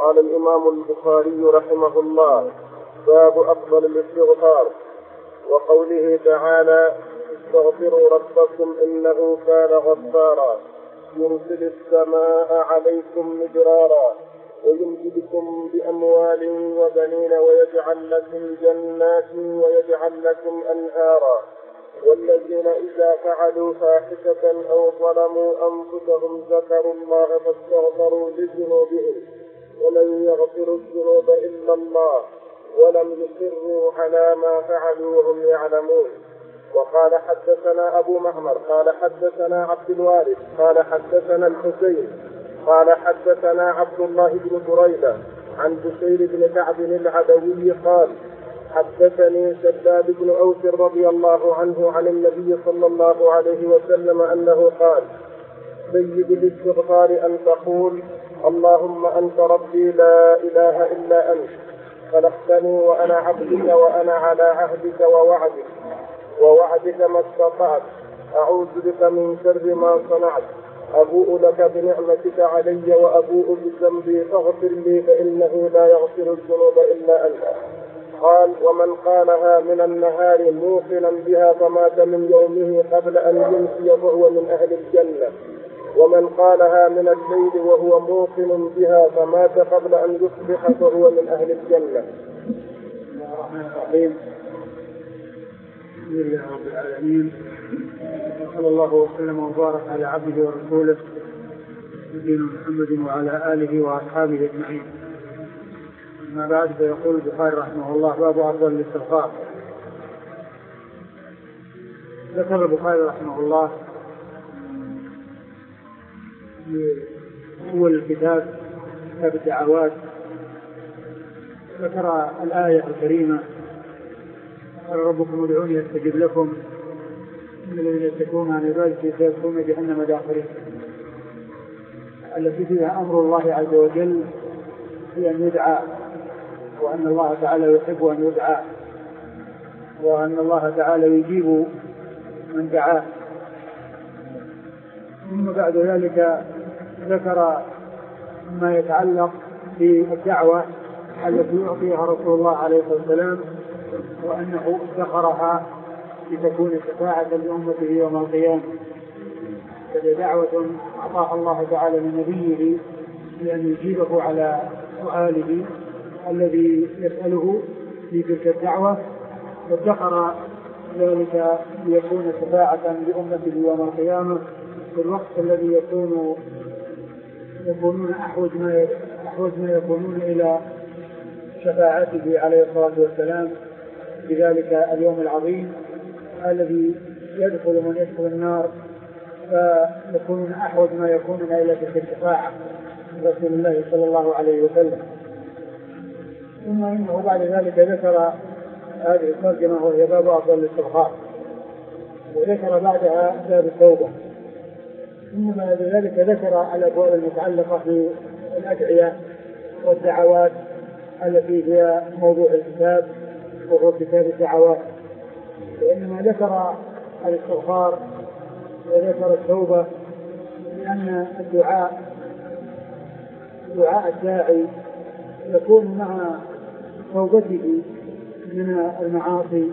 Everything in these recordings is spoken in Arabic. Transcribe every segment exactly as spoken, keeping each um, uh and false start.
قال الإمام البخاري رحمه الله: باب أفضل الاستغفار. وقوله تعالى: استغفروا ربكم إنه كان غفارا يرسل السماء عليكم مدرارا ويمددكم بأموال وبنين ويجعل لكم جنات ويجعل لكم أنهارا والذين إذا فعلوا فاحشة أو ظلموا أنفسهم ذكروا الله فاستغفروا لذنوبهم ومن يغفر الذنوب إلا الله ولم يصروا على ما فعلوا وهم يعلمون. وقال حدثنا أبو معمر قال حدثنا عبد الوارث قال حدثنا الحسين قال حدثنا عبد الله بن بريدة عن بشير بن كعب العدوي قال: حدثني شداد بن أوس رضي الله عنه عن النبي صلى الله عليه وسلم أنه قال: سيد الاستغفار أن تقول: اللهم أنت ربي لا إله إلا أنت خلقتني وأنا عبدك وأنا على عهدك ووعدك ووعدك ما استطعت أعوذ بك من شر ما صنعت أبوء لك بنعمتك علي وأبوء بذنبي فاغفر لي فإنه لا يغفر الذنوب إلا أنت. قال: ومن قالها من النهار موقنا بها فمات من يومه قبل أن يمسي فهو من أهل الجنة، ومن قالها من الليل وهو موقن بها فمات قبل أن يصبح فهو من أهل الجنة. الرحمن الرحيم. الحمد لله رب العالمين، صلى الله وسلم وبارك على عبده ورسوله نبينا محمد وعلى آله وأصحابه أجمعين. أما بعد، فيقول البخاري رحمه الله: باب أفضل الاستغفار. ذكر البخاري رحمه الله في أول الكتاب كتاب الدعوات ذكر الآية الكريمة: قال ربكم ادعوني استجب لكم إن الذين يتقون عن عبادتي سيدخلون جهنم داخرين، التي فيها أمر الله عز وجل في أن يدعى، وأن الله تعالى يحب أن يدعى، وأن الله تعالى يجيب من دعاه. ثم بعد ذلك ذكر ما يتعلق بالدعوة التي يعطيها رسول الله عليه الصلاة والسلام، وأنه ادخرها لتكون شفاعة لأمته يوم القيامة، فهي دعوة أعطاها الله تعالى لنبيه لأن يجيبه على سؤاله الذي يسأله في تلك الدعوة، وادخر ذلك ليكون شفاعة لأمته يوم القيامة في الوقت الذي يكون يكونون أحوج ما أحوج ما يكونون إلى شفاعته عليه الصلاة والسلام في ذلك اليوم العظيم الذي يدخل من يدخل النار، فيكونون أحوج ما يكونون إلى تلك الشفاعة رسول الله صلى الله عليه وسلم. ثم إنه بعد ذلك ذكر هذه الترجمة وهي باب أفضل الاستغفار، وذكر بعدها باب التوبة. ثم بعد ذلك ذكر الأبواب المتعلقة بالأدعية والدعوات التي هي موضوع الكتاب وهو كتاب الدعوات، وإنما ذكر الاستغفار وذكر التوبة لأن الدعاء دعاء الداعي يكون مع توبته من المعاصي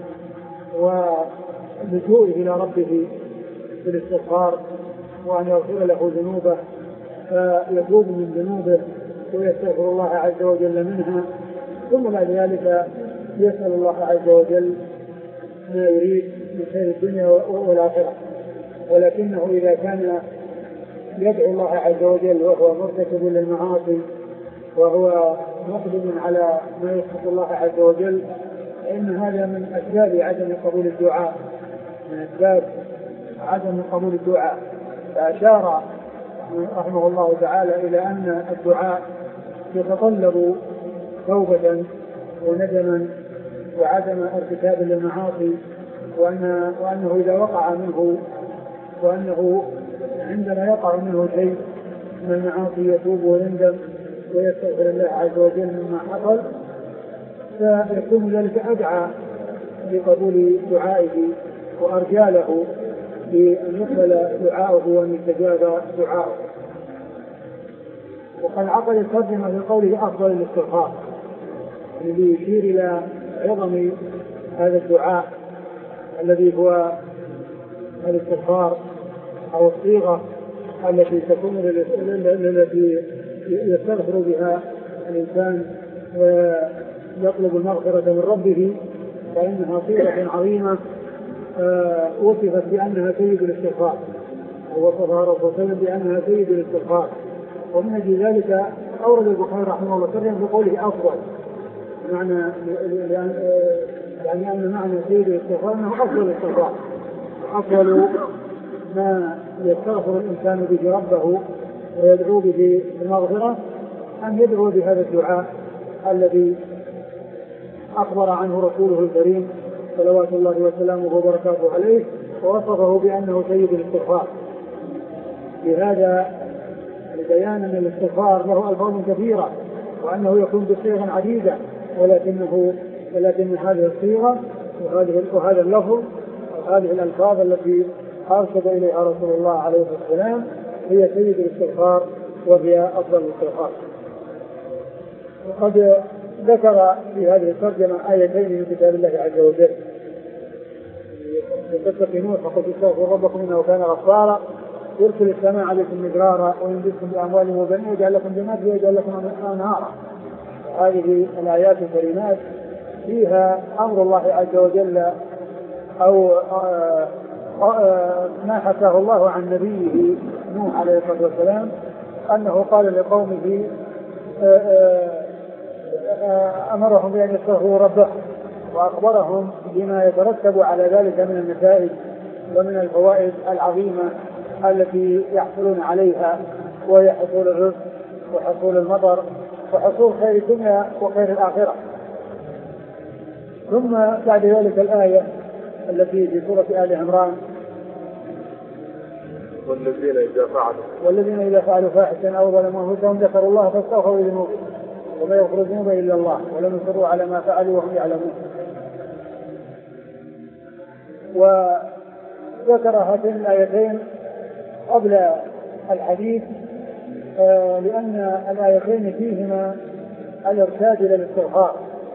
ولجوئه إلى ربه بالاستغفار وأن يغفر له ذنوبه، فيتوب من ذنوبه ويستغفر الله عز وجل منها، ثم بعد ذلك يسأل الله عز وجل ما يريد من خير الدنيا والآخرة. ولكنه إذا كان يدعو الله عز وجل وهو مرتكب للمعاصي وهو مقدم على ما يسخط الله عز وجل، فإن هذا من أسباب عدم قبول الدعاء من أسباب عدم قبول الدعاء. فأشار رحمه الله تعالى إلى أن الدعاء يتطلب توبة وندما وعدم ارتكاب للمعاصي، وأن وأنه إذا وقع منه وأنه عندما يقع منه شيء من المعاصي يتوب ويندم ويستغفر الله عز وجل مما حصل، فيكون ذلك أدعى لقبول دعائه وأرجى له بأن يقبل دعاءه وأن يستجاب دعاءه. وقد عقد الترجمة في قوله أفضل الاستغفار، الذي يشير إلى عظم هذا الدعاء الذي هو الاستغفار أو الصيغة التي تكون التي يستغفر بها الإنسان ويطلب المغفرة من ربه، فإنها صيغة عظيمة وصفت بأنها سيد الاستغفار، ووصفها رسول الله بأنها سيد الاستغفار. ومن أجل ذلك أورد البخاري رحمه الله ترجمة بقوله أفضل، معنى يعني أن معنى سيد الاستغفار أنه أفضل الاستغفار، أفضل ما يستغفر الإنسان به ربه ويدعو به المغفرة أن يدعو بهذا الدعاء الذي أخبر عنه رسوله الكريم صلوات الله وسلامه وبركاته عليه، ووصفه بأنه سيد الاستغفار. بهذا لبيان أن الاستغفار له ألفاظ كثيرة وأنه يكون بصيغ عديدة، ولكنه ولكن هذه الصيغة وهذه وهذا اللفظ وهذه الألفاظ التي أرشد إليها رسول الله عليه السلام هي سيد الاستغفار وهي أفضل الاستغفار. وقد ذكر في هذه الترجمة آيتين من كتاب الله عز وجل في قصة نوح، فقلت استغفروا ربكم إنه كان غفارا يرسل السماء عليكم مدرارا ويمددكم بأموال وبنين ويجعل لكم جنات ويجعل لكم أنهارا. هذه الآيات الكريمات فيها أمر الله عز وجل أو ما حكاه الله عن نبيه نوح عليه الصلاة والسلام أنه قال لقومه أمرهم بأن يستغفروا ربهم، وأخبرهم بما يترتب على ذلك من النتائج ومن الفوائد العظيمة التي يحصلون عليها، وهي حصول الرزق وحصول المطر وحصول خير الدنيا وخير الآخرة. ثم بعد ذلك الآية التي في سورة آل عمران والذين إذا فعلوا والذين إذا فعلوا فاحشة أو ظلموا أنفسهم ذكروا الله فاستغفروا لذنوبهم وما يغفر الذنوب إلا الله ولم يصروا على ما فعلوا وهم يعلمون. وذكر هاتين الآيتين قبل الحديث آه لأن الآيتين فيهما الإرشاد إلى الاستغفار،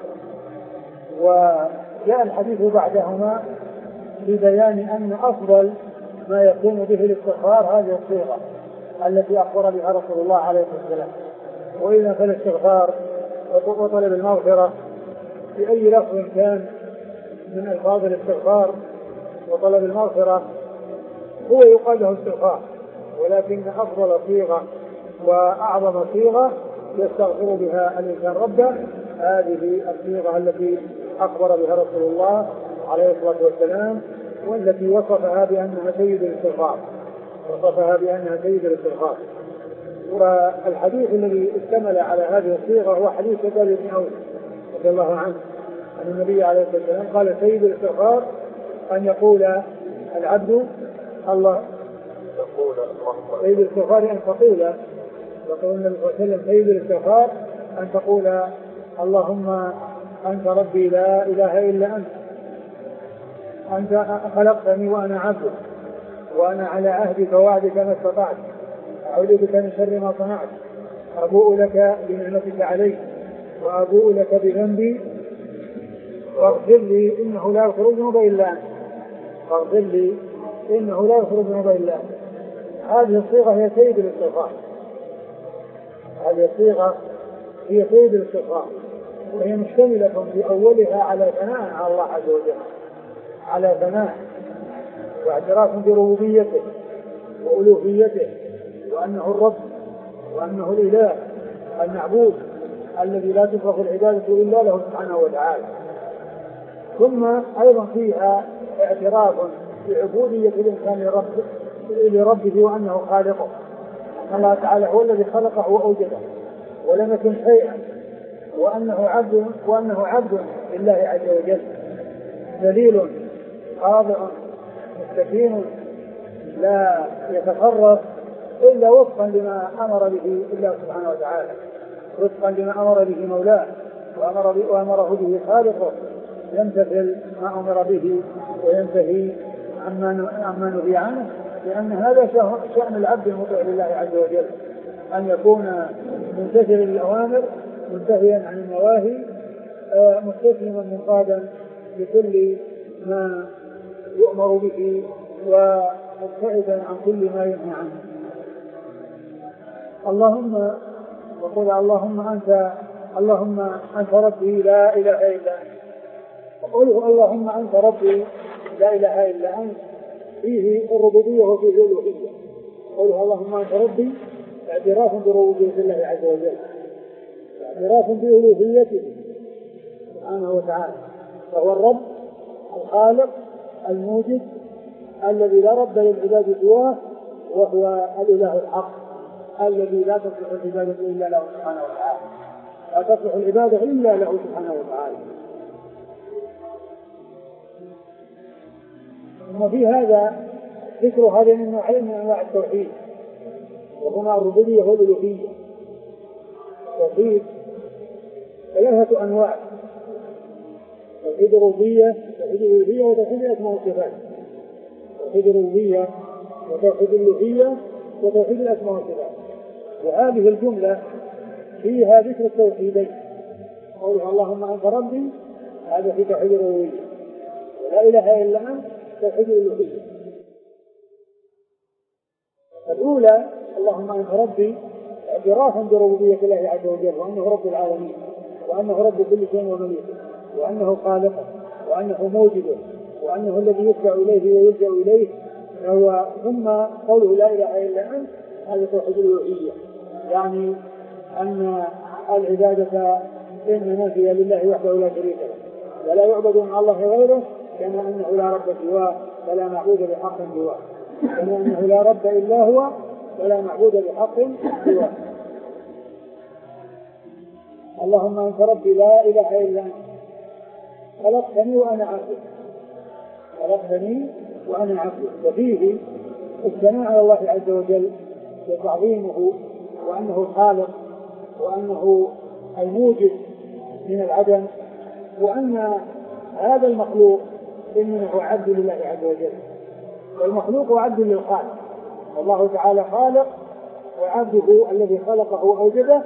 وجاء الحديث بعدهما ببيان أن أفضل ما يكون به الاستغفار هذه الصيغة التي أخبر بها رسول الله عليه الصلاة والسلام. وإذا فالاستغفار وطلب المغفرة بأي لفظ كان من ألفاظ الاستغفار وطلب المغفرة هو يقال له استغفار، ولكن أفضل صيغة وأعظم صيغة يستغفر بها الإنسان ربه هذه الصيغة التي أخبر بها رسول الله عليه الصلاة والسلام، والتي وصفها بأنها سيد الاستغفار وصفها بأنها سيد الاستغفار. والحديث الذي اشتمل على هذه الصيغة هو حديث سهل بن أوس رضي الله عنه أن النبي عليه الصلاة والسلام قال سيد الاستغفار أن يقول العبد الله تقول سيد الاستغفار أن تقول يقول النبي صلى الله عليه وسلم سيد الاستغفار أن تقول اللهم أنت ربي لا إله إلا أنت أنت خلقتني وأنا عبدك وأنا على عهدك ووعدك ما استطعت أعوذ بك من شر ما صنعت أبوء لك بنعمتك علي وأبوء لك بذنبي فاغفر لي إنه لا يغفر الذنوب إلا أنت فاغفر لي إنه لا يغفر الذنوب إلا أنت. هذه الصيغة هي سيد الاستغفار هذه الصيغة هي سيد الاستغفار وهي مشتملة في أولها على ثناء على الله عز وجل على ثناء واعتراف بربوبيته وألوهيته وأنه الرب وأنه الإله المعبود الذي لا تفرغ العبادة إلا له سبحانه وتعالى. ثم أيضا فيها اعتراف بعبودية الإنسان لربه, لربه وأنه خالقه، أن الله تعالى هو الذي خلقه وأوجده ولم يكن شيئا، وأنه عبد وأنه عبد لله عز وجل ذليل خاضع مستكين لا يتصرف إلا وفقا لما أمر به الله سبحانه وتعالى وفقا لما أمر به مولاه وأمر به وأمره به خالقه، يمتثل ما أمر به وينتهي عما نهي عنه، لأن هذا شأن العبد المطيع لله عز وجل أن يكون ممتثلا للأوامر منتهيا عن النواهي مستسلما منقادا لكل ما يؤمر به ومبتعدا عن كل ما ينهى عنه. اللهم وقل اللهم أنت اللهم أنت ربي لا إله إلا أنت. وقوله اللهم أنت ربي لا إله إلا أنت فيه الربوبية وفيه الألوهية. قوله اللهم أنت ربي اعتراف بربوبية الله عز وجل، اعتراف بألوهيته سبحانه وتعالى، فهو الرب الخالق الموجد الذي لا رب للعباد سواه، وهو الإله الحق الذي لا تصلح العبادة إلا له سبحانه وتعالى، لا تصلح العبادة إلا له سبحانه وتعالى. وفي هذا ذكر هذين النوعين من أنواع التوحيد، وهما الربوبية والألوهية. التوحيد ثلاثة أنواع: توحيد الربوبية، توحيد الألوهية، وتوحيد الأسماء والصفات. توحيد الربوبية وتوحيد الألوهية وتوحيد الأسماء والصفات. وهذه الجملة فيها ذكر التوحيدين. قولها اللهم أنت ربي هذا في توحيد الربوبية، ولا إله إلا أنت توحيد الألوهية. الأولى اللهم أنت ربي اعترافا بربوبية الله عز وجل، وأنه رب العالمين، وأنه رب كل شيء ومليكه، وأنه خالقه، وأنه موجده، وأنه الذي يرجع إليه ويلجأ إليه. هو ثم قوله لا إله إلا أنت هذا توحيد الألوهية، يعني أن العبادة إنما هي لله وحده لا شريك له، ولا يعبد مع الله غيره، كما أنه لا رب سواه ولا معبود بحق سواه، كما أنه لا رب إلا هو ولا معبود بحق سواه. اللهم أنت ربي لا إله إلا أنت خلقتني وأنا عبدك، خلقتني وأنا عبدك. وفيه الثناء على الله عز وجل وتعظيمه، وأنه الخالق، وأنه الموجد من العدم، وأن هذا المخلوق إنه عبد لله عز وجل، والمخلوق عبد للخالق. والله تعالى خالق، وعبده الذي خلقه وأوجده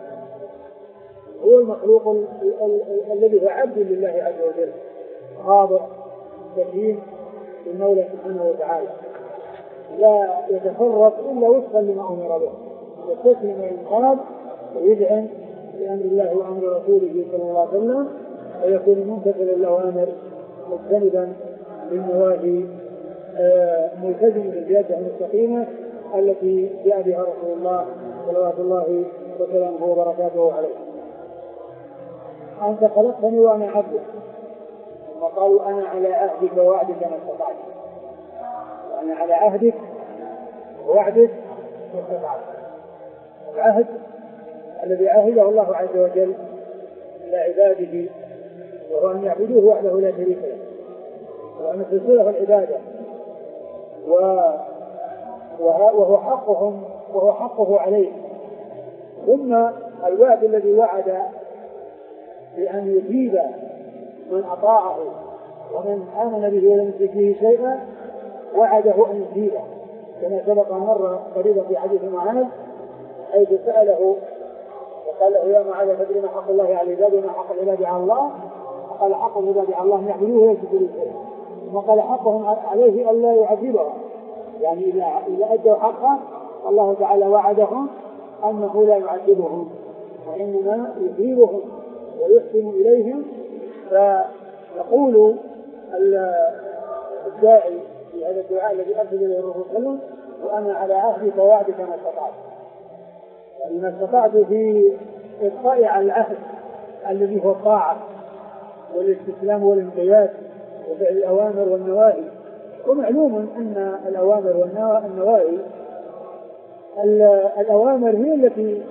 هو المخلوق ال- ال- ال- الذي هو عبد لله عز وجل، خاضع سليم للمولى سبحانه وتعالى، لا يتفرق إلا وفقا لما أمر به، يستسلم وينقاد ويذعن بأمر الله وأمر رسوله صلى الله عليه وسلم، ويكون ممتثلا للأوامر مجتنبا للنواهي ملتزما بالجادة المستقيمة التي جاء بها رسول الله صلوات الله وسلامه وبركاته عليه. أنت خلقتني وأنا عبدك، ثم قالوا أنا على عهدك ووعدك ما استطعت، وأنا على عهدك ووعدك ما استطعت. العهد الذي عهده الله عز وجل إلى عباده وهو أن يعبدوه وحده لا شريك له، وأن يخلصوا له العبادة، وهو حقهم وهو حقه عليه. ثم الوعد الذي وعد بأن يجيب من أطاعه ومن آمن به ولم يشرك به شيئا، وعده أن يجيبه، كما سبق مرة قريبا في حديث معاذ حيث سأله وقال له يا معاذ تدري ما حق الله على العباد وما حق العباد على الله؟ قال حق العباد على الله ان يعبدوه ولا يشركوا به شيئا، وقال حقهم عليه الا يعذبهم، يعني اذا اذا ادوا حقه الله تعالى وعدهم انه لا يعذبهم وانما يثيبهم ويحسن اليهم. فيقول الداعي في هذا الدعاء الذي ارسل اليه الرسول صلى الله عليه وسلم وانا على عهدك ووعدك ما استطعت، يعني ما استطعت في إبقاء على العهد الذي هو الطاعة والاستسلام والانقياد وفعل الأوامر والنواهي. ومعلوم أن الأوامر والنواهي الأوامر هي التي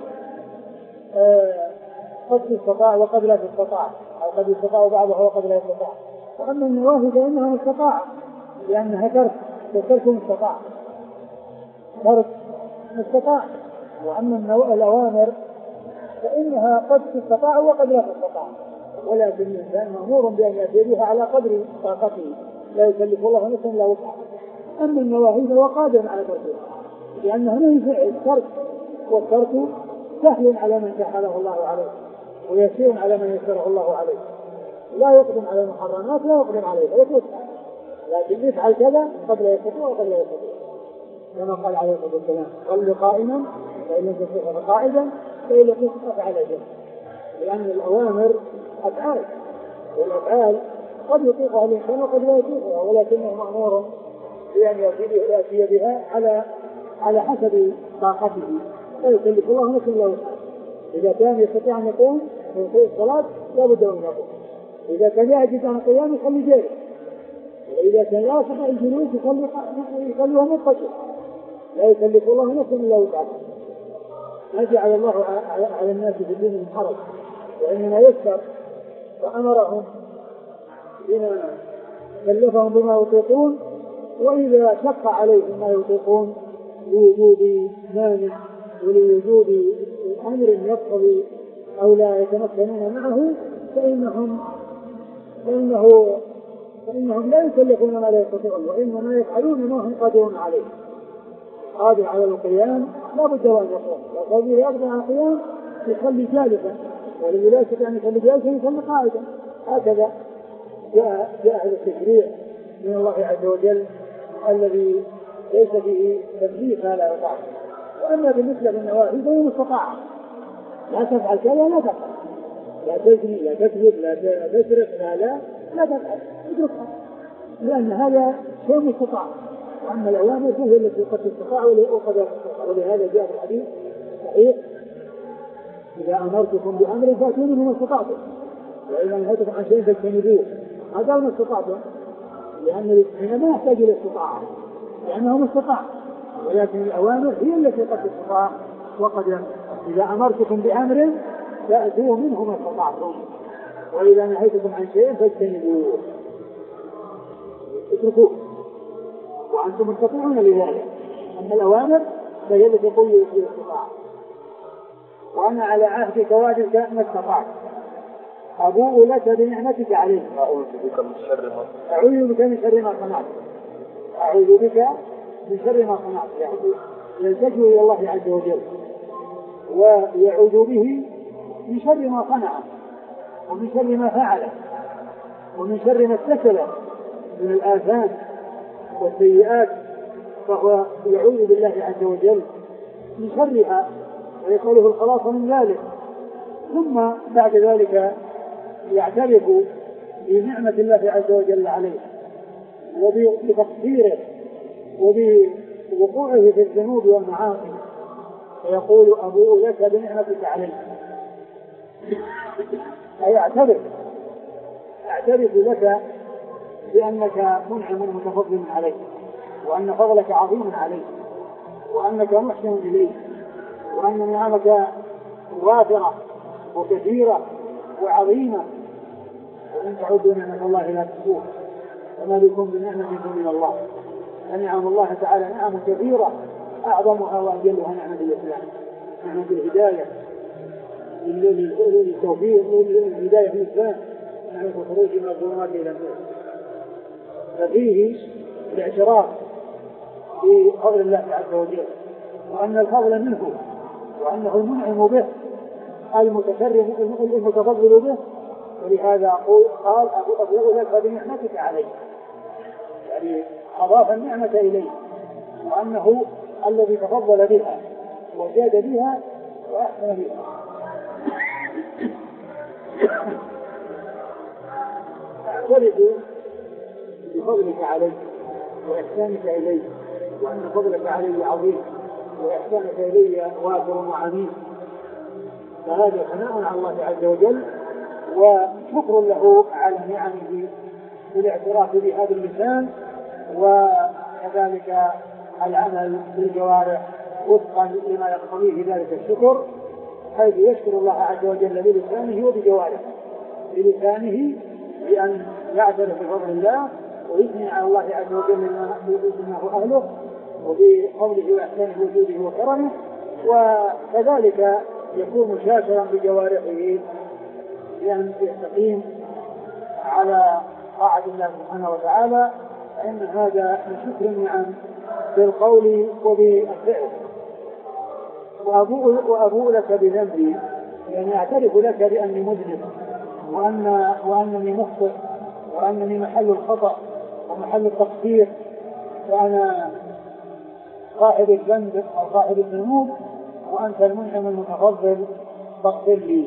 قد تستطاع وقد لا تستطاع، أو قد يستطاع بعضها وقد لا يستطاع. وأما النواهي فإنها مستطاعة لأنها ترك، وترك مستطاع، ترك مستطاع. وأما الأوامر فإنها قد تستطاع وقد لا تستطاع، ولكن الإنسان مأمور بأن يأتي بها على قدر طاقته، لا يكلف الله نفسا إلا وسعها. أما النواهي فهو قادر على تركها لأنها من فعل ترك، والترك سهل على من سهله الله عليه ويسير على من يسره الله عليه. لا يقدم على المحرمات لا يقدم عليها يقول لكن يفعل كذا قد لا يستطيع وقد لا يستطيع كما قال عليه الصلاة والسلام صل قائما فإن لم تستطع فقاعدا فإن لم تستطع فعلى جنب. لأن الأوامر أفعال والأفعال قد يطيقها الإنسان وقد لا يطيقها ولكنه مأمور بأن يأتي بها على على حسب طاقته لا يكلف الله نفسا إلا وسعها. إذا كان يستطيع أن يقوم في الصلاة لا بد من يقوم. إذا كان يعجز عن القيام يخلي جالس. وإذا كان لا يستطيع الجلوس يخلي يخليه مضطجع. لا يكلف الله نفسا إلا وسعها. ما جعل الله على الناس في الدين من حرج وإنما يسر فأمرهم بما كلفهم بما يطيقون وإذا شق عليهم ما يطيقون لوجود مانع ولوجود أمر يقتضي أو لا يتمكنون معه فإنهم فإنه فإنهم لا يكلفون ما لا يستطيعون وإنما يفعلون ما هم قادرون عليه. قادر على القيام لا بد أن يقوم لا قادر يقدر على القيام يخلي جالسا والذي لا يستطيع أن يخلي جالسا يخلي قاعدا. هكذا جاء جاء هذا التشريع من الله عز وجل الذي ليس فيه تكليف ما لا يطاق. وأما بالنسبة للنواهي فهي مستطاعة لا تفعل كذا لا تفعل لا تجري لا تكذب لا تسرق لا لا لا تفعل اتركها لأن هذا شيء مستطاع. وأما الأوامر فهي التي قد تستطاع وقد تستطاع. ولهذا جاء في الحديث صحيح إذا أمرتكم بأمر فأتوا منه ما استطعتم وإذا نهيتكم عن شيء فاجتنبوه. هذا ما استطعتم لأن الاثنين ما يحتاج إلى استطاعة لأنه مستطاع ولكن الأوامر هي التي قد تستطاع. وقد إذا أمرتكم بأمر فأتوا منه ما استطعتم وإذا نهيتكم عن شيء فاجتنبوه اتركوه وأنتم مستطيعون لذلك. أما الأوامر فهي التي تقول الاستطاعة. وأنا على عهدك وعدك ما استطعت أبوء لك بنعمتك عليه أعوذ بك من شر ما أعوذ بك من شر ما صنعت أعوذ بك من شر ما صنعت يعني يلتجئ إلى الله عز وجل ويعوذ به من شر ما صنع ومن شر ما فعل ومن شر ما اكتسب من الآثام والسيئات فهو يعوذ بالله عز وجل من شرها ويسأله الخلاص من ذلك. ثم بعد ذلك يعترف بنعمة الله عز وجل عليه وبتقصيره وبوقوعه في الذنوب والمعاصي فيقول أبوء لك بنعمتك عليه. أي اعترف اعترف لك بأنك منعم متفضل عليه وأن فضلك عظيم عليه وأنك محسن إليه وأن نعمك وافرة وكثيرة وعظيمة وإن تعودوا نعمة الله لا تحصوها وما بكم بنعمة من الله. فنعم الله تعالى نعم كثيرة أعظمها وأجلها نعمة الإسلام نعمة الهداية للتوفيق للهداية في الإسلام نعمة الخروج من الظلمات إلى النور. ففيه الاعتراف بفضل الله عز وجل وأن الفضل منه وأنه المنعم به المتكرم المتفضل به. ولهذا أقول قال أبوء لك بنعمتك عليه يعني أضاف النعمة إليه وأنه الذي تفضل بها وزاد بها وأحسن بها. أعترف بفضلك عليه وإحسانك إليه وأن فضلك علي عظيم وإحسانك إلي وافر وعميم. فهذا ثناء على الله عز وجل وشكر له على نعمه بالاعتراف بهذا اللسان وكذلك العمل بالجوارح وفقا لما يقتضيه ذلك الشكر حيث يشكر الله عز وجل بلسانه وبجوارحه. بلسانه بأن يعترف بفضل الله ويثني على الله عز وجل بما هو أهله وبقوله وإحسانه وجوده وكرمه وكذلك يكون شاكرا بجوارحه بأن يستقيم على طاعة الله سبحانه وتعالى. فإن هذا من شكر النعم بالقول وبالفعل. وأبوء, وأبوء لك بذنبي، يعني أعترف لك بأني مذنب وأن وأنني مخطئ وأنني محل الخطأ ومحل التقصير، وأنا صاحب الذنب أو صاحب الذنوب، وأنت المنعم المتفضل فاغفر لي.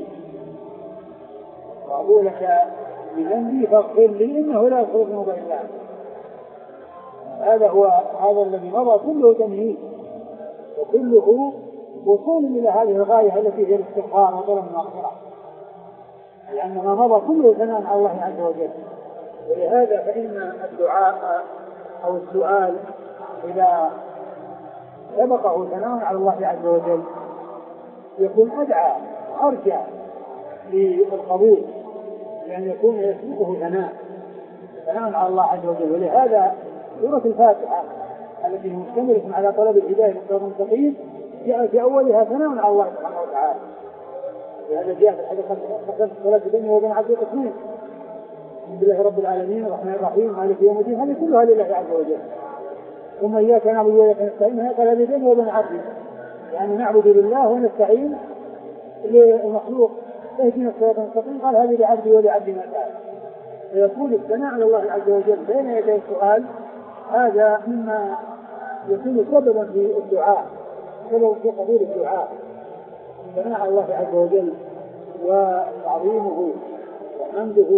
وأبوء لك بذنبي فاغفر لي إنه لا يغفر الذنوب إلا أنت. هذا هو هذا الذي مضى كله تمهيد وكله وصول إلى هذه الغاية التي هي الاستغفار وطلب المغفرة، لأن ما مضى كله ثناء على الله عز وجل. ولهذا فإن الدعاء أو السؤال إذا سبقه ثناء على الله عز وجل يكون أدعى وأرجع للقبول، لأن يكون يسبقه ثناء ثناء على الله عز وجل. ولهذا سورة الفاتحة التي مشتملة على طلب الهداية للصراط المستقيم جاء في أولها ثناء على الله سبحانه وتعالى. لهذا جاء في الحديث قسمت الصلاة بيني وبين عبدي قسمين، الحمد لله رب العالمين الرحمن الرحيم مالك يوم الدين، هذه كلها لله عز وجل. ثم إياك نعبد وإياك نستعين، هذا الذي بيني وبين عبدي، يعني نعبد لله ونستعين للمخلوق اهدنا الصراط المستقيم، قال هذه لعبدي ولعبدي ما سأل. فيكون الثناء على الله عز وجل بين يدي السؤال هذا مما يكون سببا في الدعاء، سبب في قبول الدعاء، الثناء على الله عز وجل وتعظيمه وحمده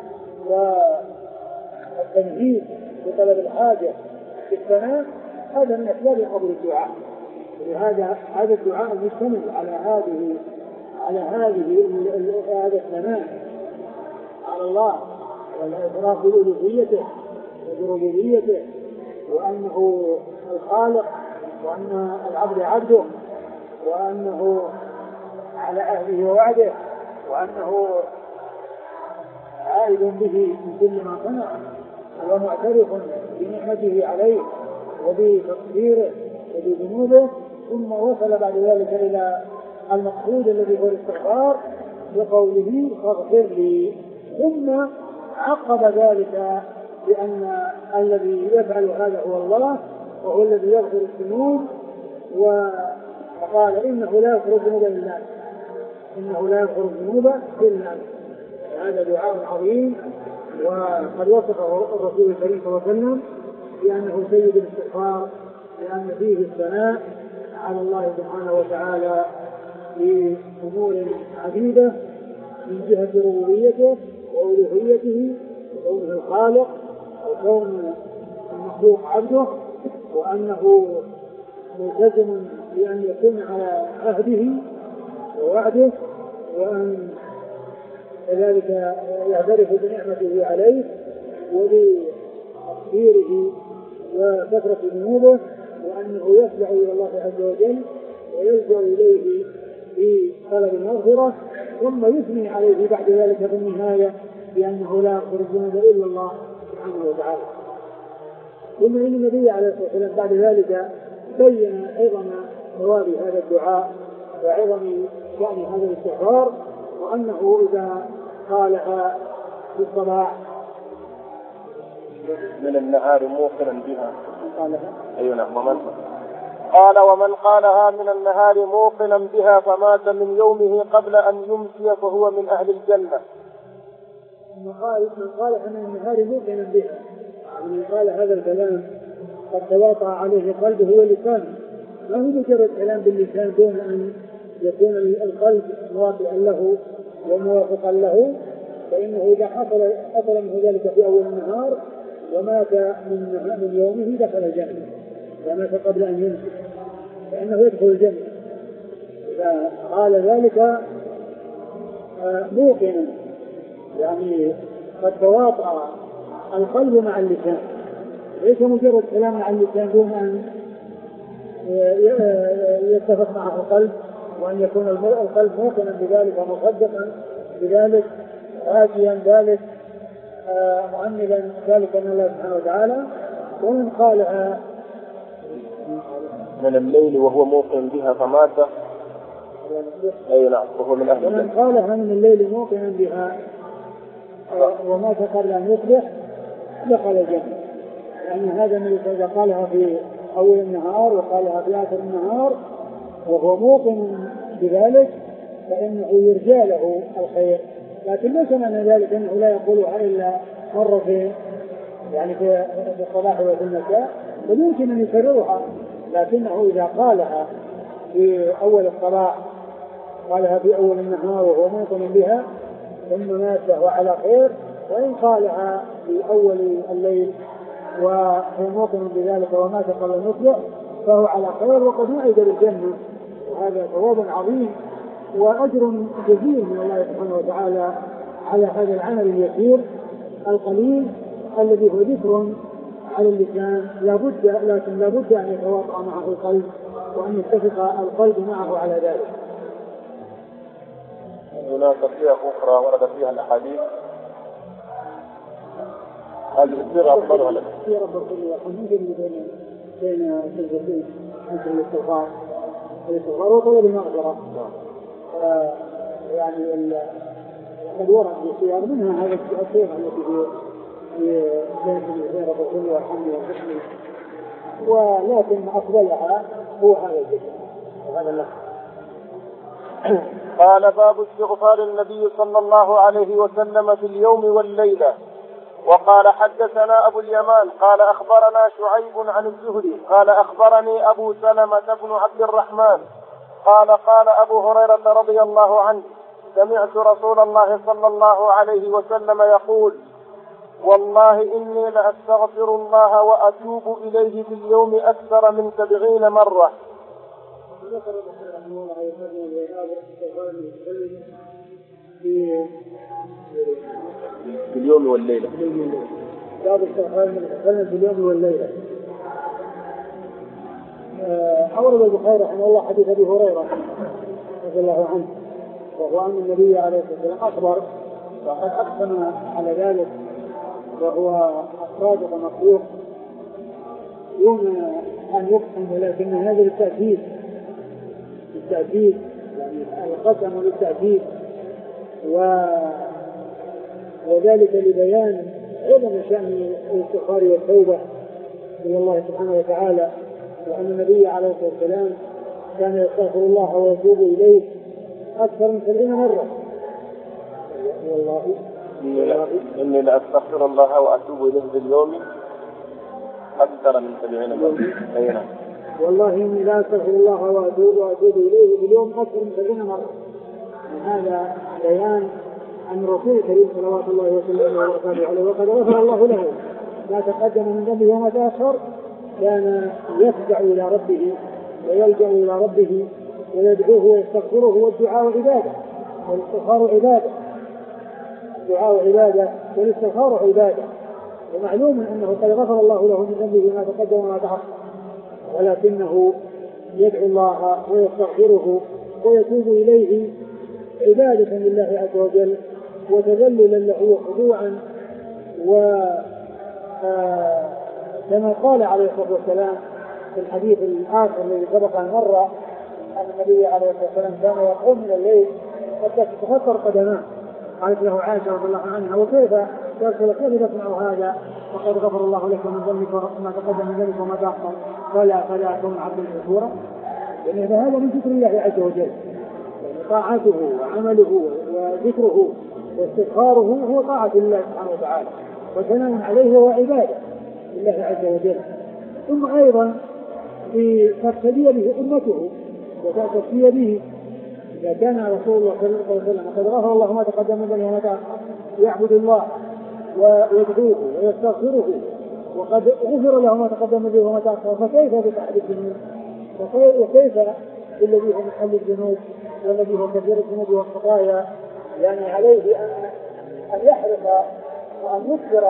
والتمجيد بطلب الحاجة في الثناء، هذا من أسباب قبول الدعاء. ولهذا هذا الدعاء المشتمل على هذه على هذه هذا الثناء على الله والإعتراف بألوهيته وبربوبيته وأنه الخالق وأن العبد عبده وأنه على أهله ووعده وأنه عائد به من كل ما صنع ومعترف بنعمته عليه وبتقديره وبذنوبه، ثم وصل بعد ذلك إلى المقصود الذي هو الاستغفار بقوله فاغفر لي، ثم عقب ذلك بأن الذي يفعل هذا هو الله وهو الذي يغفر الذنوب، وقال إنه لا يغفر الذنوب إلا أنت، إنه لا يغفر الذنوب إلا أنت. هذا دعاء عظيم، وقد وصفه الرسول الكريم صلى الله عليه وسلم بأنه سيد الاستغفار، لأن فيه الثناء على الله سبحانه وتعالى في أمور عديدة من جهة ربوبيته وألوهيته وكونه الخالق وكون المخلوق عبده، وأنه ملتزم بأن يكون على عهده ووعده، وأن كذلك يعترف بنعمته عليه وبتقديره وكثرة ذنوبه، وأنه يسبح إلى الله عز وجل ويلجأ إليه في طلب المغفرة، ثم يثني عليه بعد ذلك في النهاية بأنه لا يغفر الذنوب إلا الله سبحانه وتعالى. ثم إن النبي عليه الصلاة والسلام بعد ذلك بين عظم ثواب هذا الدعاء وعظم شأن هذا الاستغفار، وأنه إذا قالها في الصباح من النهار موقنا بها قالها أيوة نعم ومن قال ومن قالها من النهار موقنا بها فمات من يومه قبل أن يمسي فهو من أهل الجنة. من قال من قالها من النهار موقنا بها، من قال هذا الكلام قد تواطأ عليه قلبه ولسانه، ما هو مجرد كلام باللسان دون أن يكون القلب واطئا له وموافقا له، فإنه إذا حصل حصل من ذلك في أول النهار ومات من من يومه دخل الجنة، ومات قبل أن يمسي فإنه يدخل الجنة. إذا قال ذلك موقنا يعني قد تواطأ القلب مع اللسان، ليس مجرد كلام مع اللسان دون أن يتفق معه القلب، وأن يكون القلب موقنا بذلك ومصدقا بذلك راجيا ذلك مؤملا ذلك من الله سبحانه وتعالى. ومن قالها من الليل وهو موقن بها فمات أي نعم وهو من أهل الجنة. ومن قالها من الليل موقنا بها ومات قبل أن يصبح دخل الجنة، لأن هذا من إذا قالها في أول النهار وقالها في آخر النهار وهو موقن بذلك فإنه يرجى له الخير، لكن ليس معنى ذلك أنه لا يقولها إلا مرتين يعني في الصباح وفي المساء، بل يمكن أن يكررها، لكنه إذا قالها في أول الصباح قالها في أول النهار وهو موقن بها ثم مات وهو على خير، وإن قالها في أول الليل وهو موقن بذلك ومات قبل المطلع فهو على خير وقد وعد بالجنة، وهذا ثواب عظيم وأجر جزيل من الله سبحانه وتعالى على هذا العمل اليسير القليل الذي هو ذكر على اللسان لا بد، لكن لا بد أن يتواطأ معه القلب وأن يتفق القلب معه على ذلك. هناك صيغ أخرى ورد فيها الأحاديث، هذه الصيغة أفضل ولا لا؟ في رب الكل والحمد بين بين سلسلتين مثل الاستغفار الاستغفار وطلب المغفرة. آه يعني قد ورد في صيغ منها هذه الصيغة التي في بين رب الكل والحمد والحسن، ولكن أفضلها هو هذا الذكر وهذا اللفظ. قال باب استغفار النبي صلى الله عليه وسلم في اليوم والليلة. وقال حدثنا أبو اليمان قال أخبرنا شعيب عن الزهري قال أخبرني أبو سلمة بن عبد الرحمن قال قال أبو هريرة رضي الله عنه سمعت رسول الله صلى الله عليه وسلم يقول والله إني لأستغفر الله وأتوب إليه في اليوم أكثر من سبعين مرة. في اليوم والليلة. باب استغفار في اليوم والليلة. أورد البخاري رحمه الله حديث أبي هريرة رضي الله عنه، وهو أن النبي عليه الصلاة والسلام أخبر وقد أقسم على ذلك، وهو الصادق المصدوق دون أن يقسم، ولكن هذا للتأكيد للتأكيد يعني القسم للتأكيد، وذلك لبيان عظم شأن الاستغفار والتوبة إلى الله سبحانه وتعالى، وأن النبي عليه الصلاة والسلام كان يستغفر الله ويتوب إليه أكثر من سبعين مرة. والله إني لأستغفر الله وأتوب إليه في اليوم أكثر من سبعين مرة. والله إني لا أستغفر الله وأتوب وأتوب إليه في اليوم أكثر من سبعين مرة. هذا بيان أن الرسول الكريم صلوات الله وسلم وبركاته عليه وقد غفر الله له ما تقدم من ذنبه وما تأخر، كان يفزع إلى ربه ويلجأ إلى ربه ويدعوه ويستغفره، والدعاء عبادة والاستغفار عبادة، الدعاء عبادة والاستغفار عبادة، ومعلوم أنه قد غفر الله له من ذنبه ما تقدم وما تأخر، ولكنه يدعو الله ويستغفره ويتوب إليه عبادة لله عز وجل وتذللا له وخضوعا، وكما قال عليه الصلاة والسلام في الحديث الآخر الذي سبق أن مر أن النبي عليه الصلاة والسلام كان يقوم من الليل حتى تتفطر قدماه. قالت له عائشة رضي الله عنها وكيف قالت كيف تصنع هذا وقد غفر الله لك من ذنبك وما تقدم من ذنبك وما تأخر، فلا فلا كن عبد شكورا، يعني هذا من ذكر الله عز وجل، يعني طاعته وعمله وذكره واستغفاره هو طاعة الله سبحانه وتعالى وثناء عليه وعبادة لله عز وجل. ثم أيضا تقتدي به أمته وتأتي به، إذا كان رسول الله صلى الله عليه وسلم قد غفر الله ما تقدم من ذنبه وما تأخر يعبد الله ويدعوه ويستغفره وقد غفر له ما تقدم من ذنبه وما تأخر، فكيف بتحديث الذنوب؟ وكيف بالذي هو محل الذنوب والذي هو كبير الذنوب والخطايا؟ يعني عليه أن يحرص وأن يكثر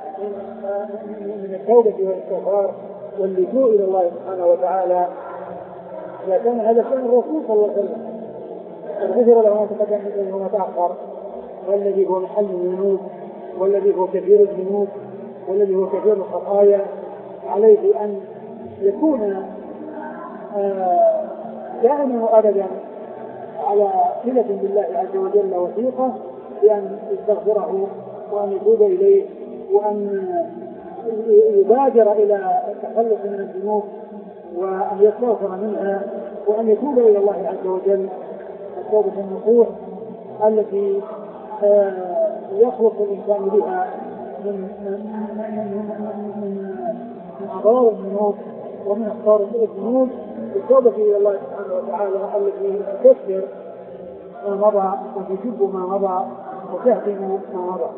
من التوبة والاستغفار واللجوء إلى الله سبحانه وتعالى، إذا كان هذا شأن الرسول صلى الله عليه وسلم قد غفر له ما تقدم من ذنبه وما تأخر، والذي هو محل الذنوب والذي هو كبير الذنوب والذي هو كبير الخطايا، عليه أن يكون دائما وأبدا على صلة بالله عز وجل وثيقة بأن يستغفره وأن يتوب إليه وأن يبادر إلى التخلص من الذنوب وأن يستغفر منها وأن يتوب إلى الله عز وجل التوبة النصوح التي يخلص الإنسان بها من من أضرار الذنوب ومن أخطار الذنوب بالتوبة إلى الله سبحانه وتعالى التي تكفر ما مضى وتجب ما مضى وتهدم ما مضى.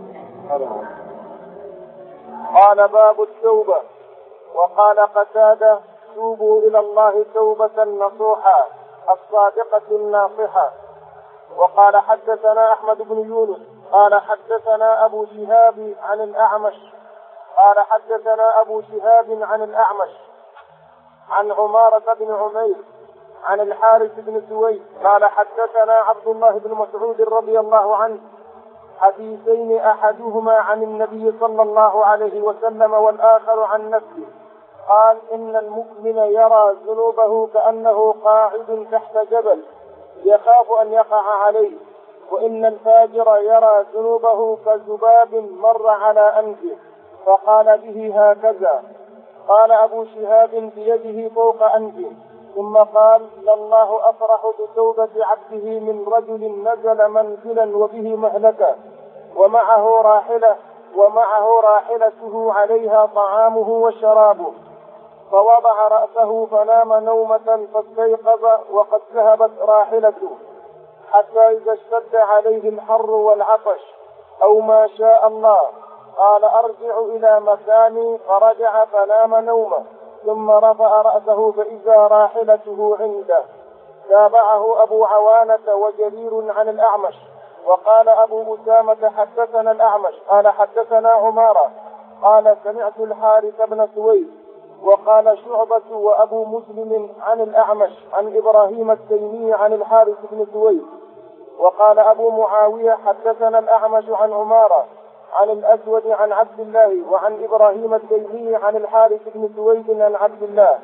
قال باب التوبة. وقال قتادة توبوا إلى الله توبة نصوحا الصادقة الناصحة. وقال حدثنا أحمد بن يونس قال حدثنا أبو شهاب عن الأعمش قال حدثنا أبو شهاب عن الأعمش عن عمارة بن عمير عن الحارث بن سويد قال حدثنا عبد الله بن مسعود رضي الله عنه حديثين أحدهما عن النبي صلى الله عليه وسلم والآخر عن نفسه قال إن المؤمن يرى ذنوبه كأنه قاعد تحت جبل يخاف أن يقع عليه، وإن الفاجر يرى ذنوبه كذباب مر على أنفه فقال به هكذا. قال أبو شهاب بيده فوق أنفه ثم قال لله أفرح بتوبة عبده من رجل نزل منزلا وبه مهلكة ومعه راحلة ومعه راحلته عليها طعامه وشرابه فوضع رأسه فنام نومة فاستيقظ وقد ذهبت راحلته حتى إذا اشتد عليه الحر والعطش أو ما شاء الله قال أرجع إلى مكاني فرجع فنام نومه ثم رفع رأسه فإذا راحلته عنده. تابعه أبو عوانة وجرير عن الأعمش. وقال أبو أسامة حدثنا الأعمش قال حدثنا عمارة قال سمعت الحارث بن سويد. وقال شعبة وأبو مسلم عن الأعمش عن إبراهيم التيمي عن الحارث بن سويد. وقال أبو معاوية حدثنا الأعمش عن عمارة عن الأسود عن عبد الله وعن إبراهيم التيمي عن الحارث بن سويد عن عبد الله.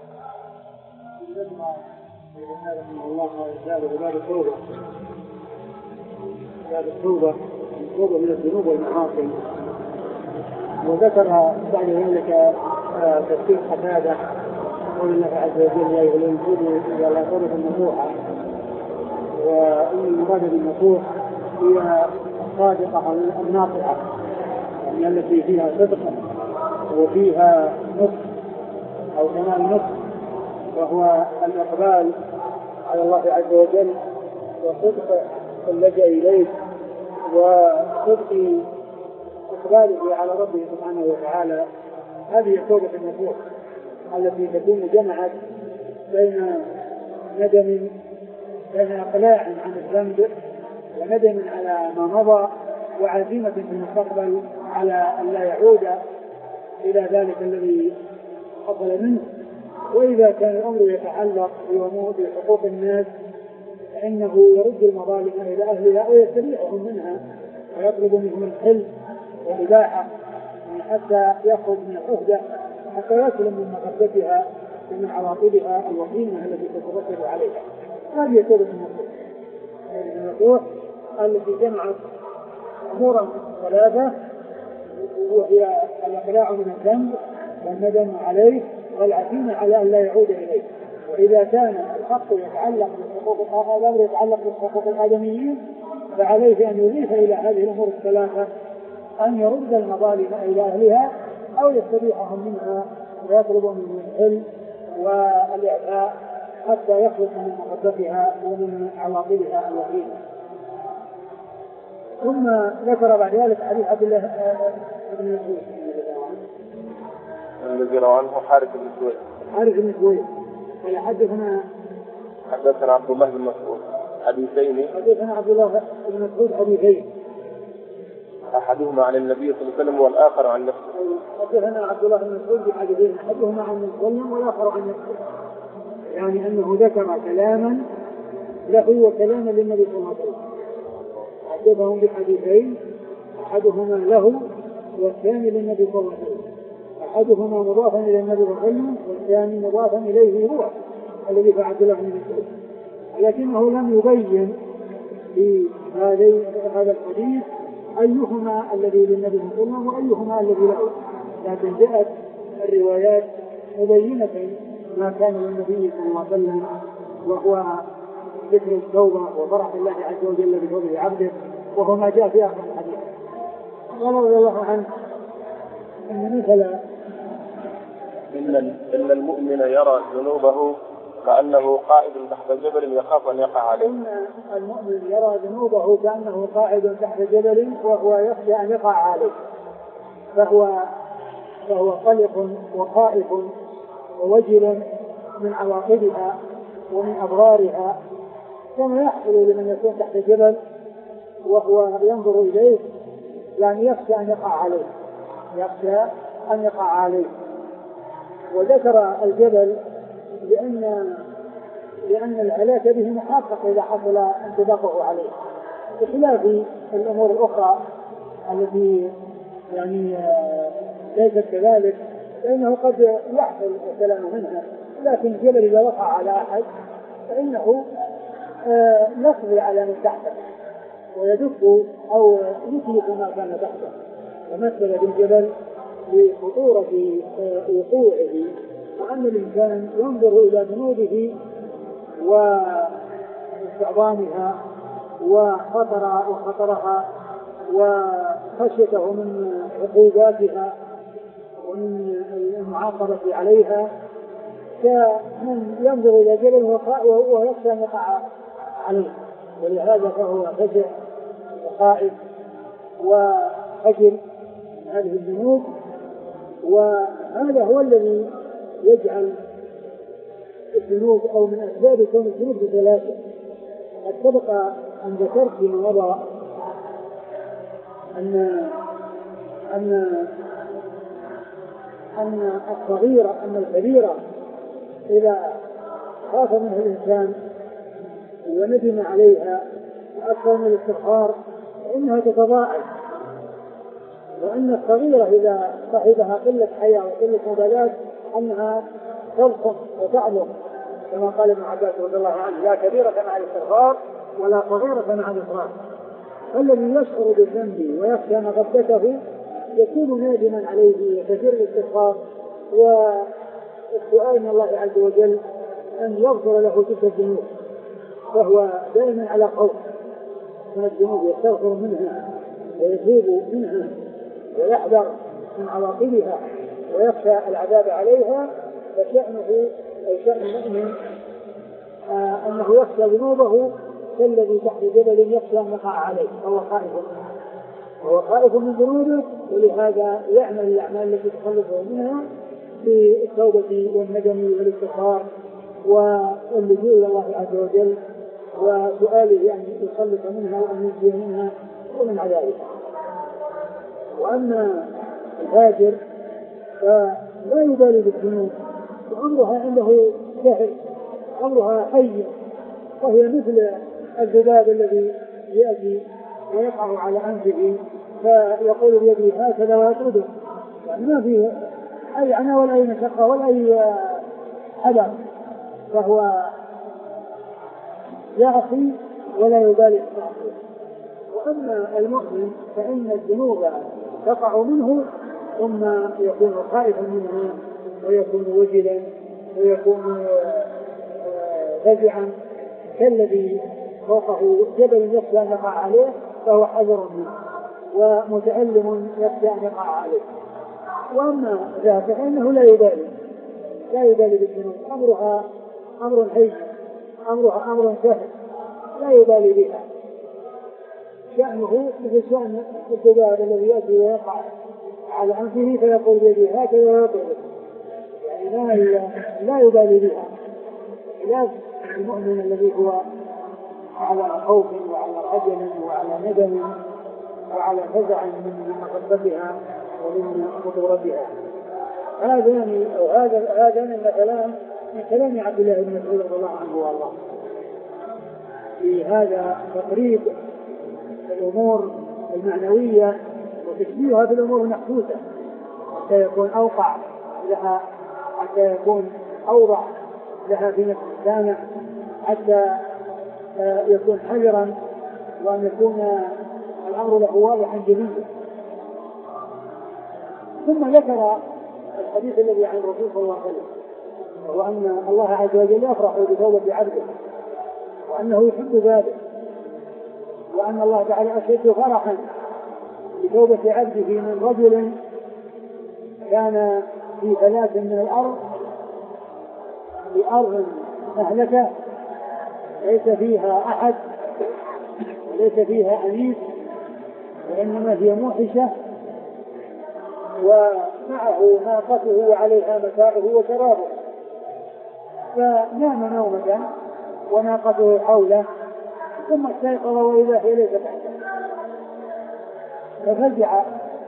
باب التوبة التوبة من الذنوب والمعاصي. وذكر بعد ذلك تفسير قتادة قول الله عز وجل يا أيها الذين آمنوا إذا لا توبة نصوحا، وإن المراد بالنصوح هي الصادقة الناصحة يعني التي فيها صدق وفيها نصح أو كمال نصح، وهو الإقبال على الله عز وجل وصدق اللجأ إليه وصدق إقباله على ربه سبحانه وتعالى. هذه التوبة النصوح التي تكون جمعت بين ندم بين إقلاع عن الذنب وندم على ما مضى وعزيمة في المستقبل على أن لا يعود إلى ذلك الذي حصل منه. وإذا كان الأمر يتعلق بحقوق الناس فإنه يرد المظالم إلى أهلها ويستبيحهم منها ويطلب منهم الحل والإباحة حتى يخرج من العهدة حتى يصل من مخبتها ومن عواقبها الوخيمة التي تترتب عليها. هذه التوبة النصوح التي جمعت أمورا ثلاثة، وهي الإقلاع من الذنب والندم عليه والعزيمة على أن لا يعود إليه. وإذا كان الحق يتعلق بحقوق الآدم يتعلق بحقوق الآدميين فعليه أن يضيف إلى هذه الأمور الثلاثة أن يرد المظالم إلى أهلها أو يستبيحهم منها ويطلب منهم الحل والإعفاء حتى يخلص من مخبتها ومن عواقبها الوخيمة. ثم ذكر بعد ذلك حديث عبد الله بن مسعود الذي روى عنه حارث بن سويد. حارث بن سويد قال حدثنا حدثنا عبد الله بن مسعود حديثين حدثنا عبد الله بن مسعود حديثين أحدهما عن النبي صلى الله عليه وسلم والآخر عن نفسه. حدثنا عبد الله بن مسعود بحديثين أحدهما عن النبي صلى الله عليه وسلم والآخر عن نفسه، يعني أنه ذكر كلاما له وكلاما للنبي صلى الله عليه وسلم، حدثهم بحديثين أحدهما له والثاني للنبي صلى الله عليه وسلم، أحدهما مضافا إلى النبي صلى الله عليه وسلم والثاني مضافا إليه هو الذي فعل الله بن مسعود، لكنه لم يبين في هذا الحديث أيهما الذي للنبي صلى الله عليه وسلم وأيهما الذي له، لكن جاءت الروايات مبينة ما كان للنبي صلى الله عليه وسلم، وهو ذكر التوبة وفرح الله عز وجل بفضل عبده، وهو ما جاء في آخر الحديث. قال رضي الله عنه أن مثل إن المؤمن يرى ذنوبه كأنه قائد تحت جبل يخاف أن يقع عليه. إن المؤمن يرى ذنوبه كأنه قائد تحت جبل وهو يخشى أن يقع عليه، فهو فهو قلق وخائف ووجل من عواقبها ومن أضرارها، كما يحصل لمن يكون تحت جبل وهو ينظر إليه، يعني يخشى أن يقع عليه يخشى أن يقع عليه. وذكر الجبل لأن لأن الهلاك به محقق إذا حصل انطباقه عليه، بخلاف الأمور الأخرى التي يعني ليست كذلك، فإنه قد يحصل السلام منها، لكن الجبل إذا وقع على أحد فإنه يقضي على من تحته ويدك أو يتلف ما كان تحته. ومثل بالجبل لخطورة وقوعه، وأن الإنسان ينظر إلى ذنوبه واستعظامها وخطر وخطرها وخشيته من عقوباتها ومن المعاقبة عليها، كمن ينظر إلى جبل وهو يخشى أن يقع عليه، ولهذا فهو خشع وخائف وخجل من هذه الذنوب. وهذا هو الذي يجعل الذنوب أو من أسباب كون الذنوب بثلاثة. قد سبق أن ذكرت فيما مضى أن أن أن الصغيرة أن الكبيرة إذا خاف منها الإنسان وندم عليها وأكثر من الاستغفار فإنها تتضاعف، وأن الصغيرة إذا صاحبها قلة حياة وقلة مبالاة أنها تضخم وتعظم، كما قال ابن عباس رضي الله عنه: لا كبيرة مع الاستغفار ولا صغيرة مع الإصرار. فالذي يشعر بالذنب ويخشى مغبته يكون نادما عليه وكثير الاستغفار والسؤال من الله عز وجل أن يغفر له تلك الذنوب، فهو دائما على خوف من الذنوب، يستغفر منها ويتوب منها ويحذر من عواقبها ويخشى العذاب عليها. فشأنه أي شأن المؤمن آه أنه يخشى ذنوبه كالذي تحت جبل يخشى أن يقع عليه، فهو خائف وهو خائف من ذنوبه، ولهذا يعمل الأعمال التي تخلصه منها بالتوبة والندم والاستغفار واللجوء إلى الله عز وجل وسؤاله أن يخلص منها وأن ينجي منها ومن عذابها. وأما الفاجر فلا يبالي بالذنوب، وأمرها عنده سهل، أمرها حي، وهي مثل الذباب الذي يأتي ويقع على أنفه فيقول بيده هكذا ويطرده، يعني ما فيه أي عناء ولا أي مشقة ولا أي حذر، فهو يعصي ولا يبالي بالمعصية. وأما المؤمن فإن الذنوب تقع منه ثم يكون خائفا منها ويكون وجلا ويكون فزعا كالذي فوقه جبل يخشى أن يقع عليه فهو حذر منه، ومتألم يخشى أن يقع عليه. وأما ذاك فإنه لا يبالي لا يبالي بالذنوب، أمرها أمر حي، أمرها أمر سهل لا يبالي بها، شأنه مثل شأن الذباب الذي يأتي ويقع على أنفه فيقول بيده هكذا ويطرده، يعني لا لا يبالي بها، خلاف المؤمن الذي هو على خوف وعلى خجل وعلى ندم وعلى فزع من مخبتها ومن خطورتها. هذان أو هذا هذان المثلان من كلام عبد الله بن مسعود رضي الله عنه وارضاه في هذا تقريب الأمور المعنوية وتشبيهها بالأمور المحسوسة حتى يكون أوقع لها، حتى يكون أوضح لها في نفس السامع، حتى يكون حذرا وأن يكون الأمر له واضحا جليا. ثم ذكر الحديث الذي عن الرسول صلى الله عليه وسلم وأن الله عز وجل يفرح بتوبة عبده وأنه يحب ذلك، وأن الله تعالى أشد فرحا بتوبة عبده من رجل كان في ثلاث من الأرض بأرض مهلكة ليس فيها أحد وليس فيها أنيس وإنما هي موحشة، ومعه ناقته وعليها متاعه وشرابه، فنام نومة وناقته حوله ثم استيقظ وإذا هي ليست عنده، ففزع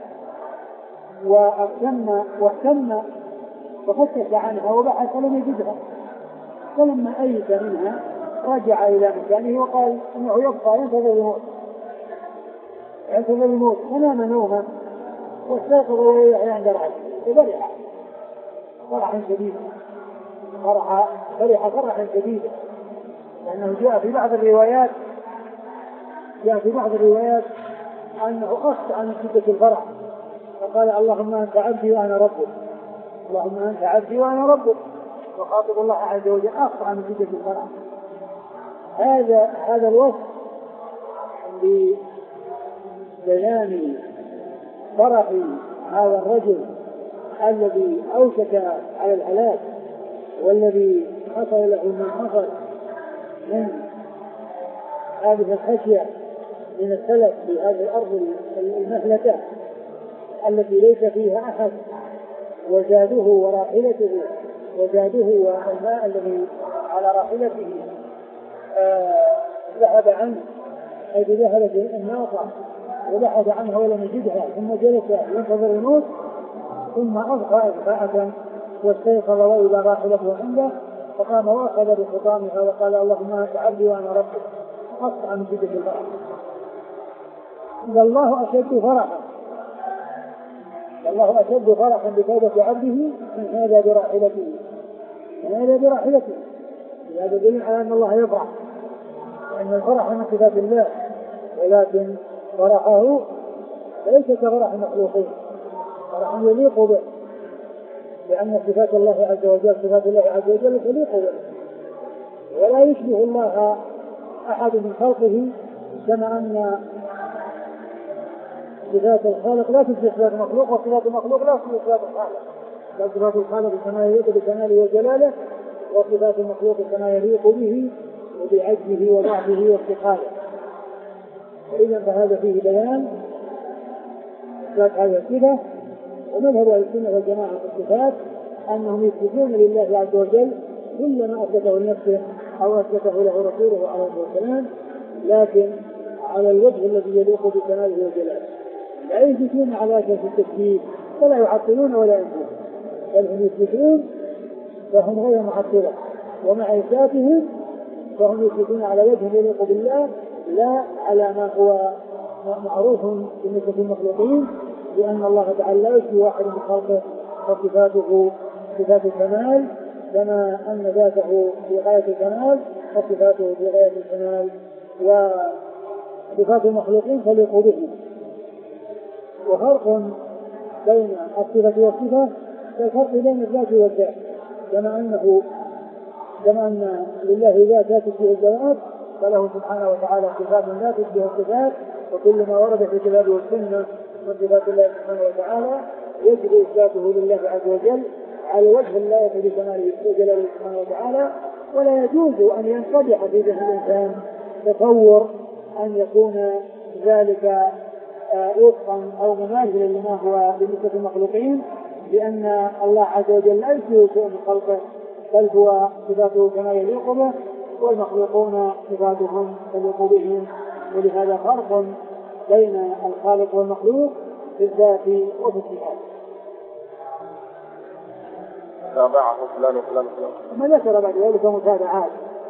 واهتم واهتم وفتش عنها وبحث فلم يجدها، فلما أيس منها رجع إلى مكانه وقال إنه يبقى ينتظر الموت ينتظر الموت فنام نوما واستيقظ وإذا عند رأسه فبرح فرحا شديدا فرح فرح فرحا شديدا، لأنه جاء في بعض الروايات جاء في بعض الروايات أنه أخطأ من شدة الفرح فقال اللهم أنت عبدي وأنا ربك، اللهم أنت عبدي وأنا ربك، وخاطب الله عز وجل أخطأ من شدة الفرح. هذا هذا الوصف ببيان فرح هذا الرجل الذي أوشك على الهلاك والذي حصل له من حصل من هذه الخشية من السلف في هذه الأرض المهلكة التي ليس فيها أحد، وزاده وراحلته وزاده والماء الذي على راحلته آه ذهب عنه حيث ذهبت الناقة وبحث عنها ولم يجدها ثم جلس ينتظر الموت ثم أضحى إضحاءة واستيقظ وإذا راحلته عنده فقام وأخذ بخطامها وقال اللهم أنت عبدي وأنا ربك، أقطع من شدة الفرح. الله أشد فرحا الله أشد فرحا بتوبة عبده من هذا براحلته من هذا براحلته هذا دليل على أن الله يفرح، وأن الفرح من صفات الله، ولكن فرحه ليس كفرح المخلوقين، فرح يليق به، لأن صفات الله عز وجل صفات الله عز وجل تليق به، ولا يشبه الله أحد من خلقه، كما أن صفات الخالق لا تشبه صفات المخلوق وصفات المخلوق لا تشبه صفات الخالق، بل صفات الخالق كما يليق بكماله وجلاله، وصفات المخلوق كما يليق به وبعجزه وضعفه وافتقاره. وإذا فهذا فيه بيان إثبات هذه الصفة. ومذهب أهل السنة والجماعة في الصفات أنهم يثبتون لله عز وجل كل ما أثبته لنفسه أو أثبته له رسوله عليه الصلاة والسلام، لكن على الوجه الذي يليق بكماله وجلاله، لا يثبتون على أساس التشبيه ولا يعطلون ولا ينفون، بل هم يثبتون فهم غير معطلة، ومع إثباتهم فهم يثبتون على وجه يليق بالله لا على ما هو معروف بالنسبة للمخلوقين، لأن الله تعالى لا يشبه واحد من خلقه، وصفاته صفات الكمال كما أن ذاته في غاية الكمال وصفاته في غاية الكمال، وصفات المخلوقين تليق به. وفرق بين الصفة والصفة كالفرق بين الذات والذات، كما أنه كما أن لله ذات تشبه الذوات، فله سبحانه وتعالى صفات لا تشبه الصفات، وكل ما ورد في الكتاب والسنة من صفات الله سبحانه وتعالى يجب إثباته لله عز وجل على وجه الله بكماله وجلاله سبحانه وتعالى. ولا يجوز أن ينقدح في ذهن الإنسان تصور أن يكون ذلك وفقا أو مماثلا لما هو بالنسبة للمخلوقين، لأن الله عز وجل لا يشبه شيء من خلقه، بل هو صفاته كما يليق به، والمخلوقون صفاتهم تليق بهم. ولهذا فرق بين الخالق والمخلوق في الذات وفي الصفات. تابعه فلان وفلان وفلان. ثم ذكر بعد ذلك متابعات،